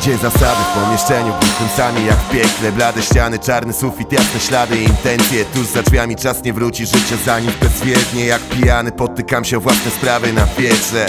Gdzie zasady w pomieszczeniu, końcami jak w piekle. Blade ściany, czarny sufit, jasne ślady i intencje. Tuż za drzwiami czas nie wróci, życie za nim bezwiednie. Jak pijany potykam się o własne sprawy na wietrze.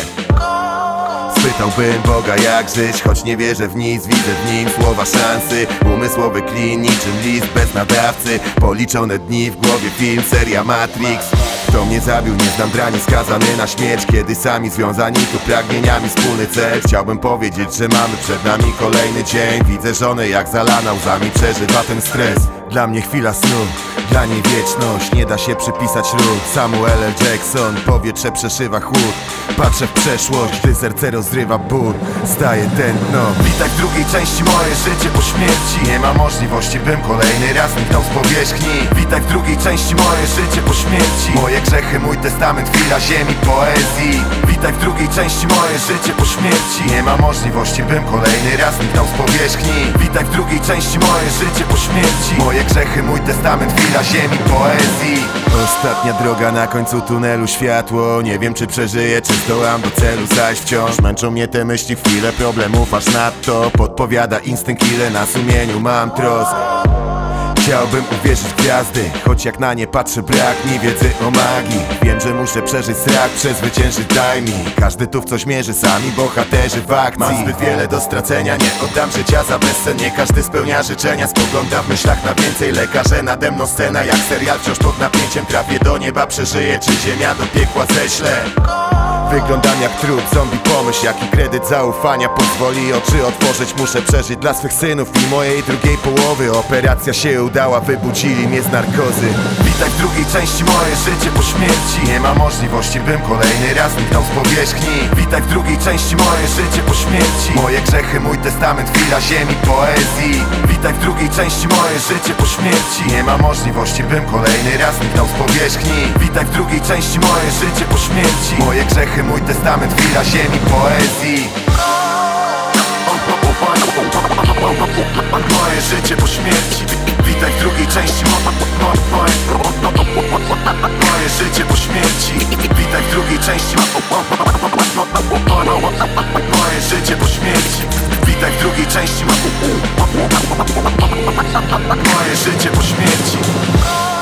Spytałbym Boga jak żyć, choć nie wierzę w nic. Widzę w nim słowa szansy, umysłowy klin niczym list bez nadawcy. Policzone dni w głowie, film, seria Matrix. Kto mnie zabił, nie znam drani, skazany na śmierć. Kiedy sami związani tu pragnieniami wspólny cel. Chciałbym powiedzieć, że mamy przed nami kolejny dzień. Widzę żonę jak zalana łzami, przeżywa ten stres. Dla mnie chwila snu, dla niej wieczność. Nie da się przypisać ról. Samuel L. Jackson, powietrze przeszywa chłód. Patrzę w przeszłość, gdy serce rozrywa ból. Staje tętno. Witaj w drugiej części, moje życie po śmierci. Nie ma możliwości, bym kolejny raz zniknął z powierzchni. Witaj w drugiej części, moje życie po śmierci. Moje grzechy, mój testament, chwila ziemi, poezji. Witaj w drugiej części, moje życie po śmierci. Nie ma możliwości, bym kolejny raz zniknął z powierzchni. Witaj w drugiej części, moje życie po śmierci. Moje grzechy, mój testament, chwila ziemi, poezji. Ostatnia droga, na końcu tunelu światło. Nie wiem czy przeżyję, czy zdołam do celu, zaś wciąż męczą mnie te myśli, chwile problemów aż nadto. Podpowiada instynkt, ile na sumieniu mam trosk. Chciałbym uwierzyć w gwiazdy, choć jak na nie patrzę brak mi wiedzy o magii. Wiem, że muszę przeżyć strach, przezwyciężyć daj mi. Każdy tu w coś mierzy, sami bohaterzy w akcji. Mam zbyt wiele do stracenia, nie oddam życia za bezcen. Nie każdy spełnia życzenia, spogląda w myślach na więcej. Lekarze nade mną scena jak serial, wciąż pod napięciem. Trafię do nieba, przeżyję, czy ziemia do piekła ześlę. Wyglądam jak trup, zombie, pomyśl jaki kredyt zaufania pozwoli oczy otworzyć. Muszę przeżyć dla swych synów i mojej drugiej połowy. Operacja się udała, wybudzili mnie z narkozy. Witaj w drugiej części, moje życie po śmierci. Nie ma możliwości, bym kolejny raz zniknął z powierzchni. Witaj w drugiej części, moje życie po śmierci. Moje grzechy, mój testament, chwila ziemi, poezji. Witaj w drugiej części, moje życie po śmierci. Nie ma możliwości, bym kolejny raz zniknął z powierzchni. Witaj w drugiej części, moje życie po śmierci. Moje grzechy, mój testament, chwila ziemi, poezji. Moje życie po śmierci. Witaj w drugiej części. Moje życie po śmierci. Witaj w drugiej części. Moje życie po śmierci. Witaj w drugiej części. Moje życie po śmierci.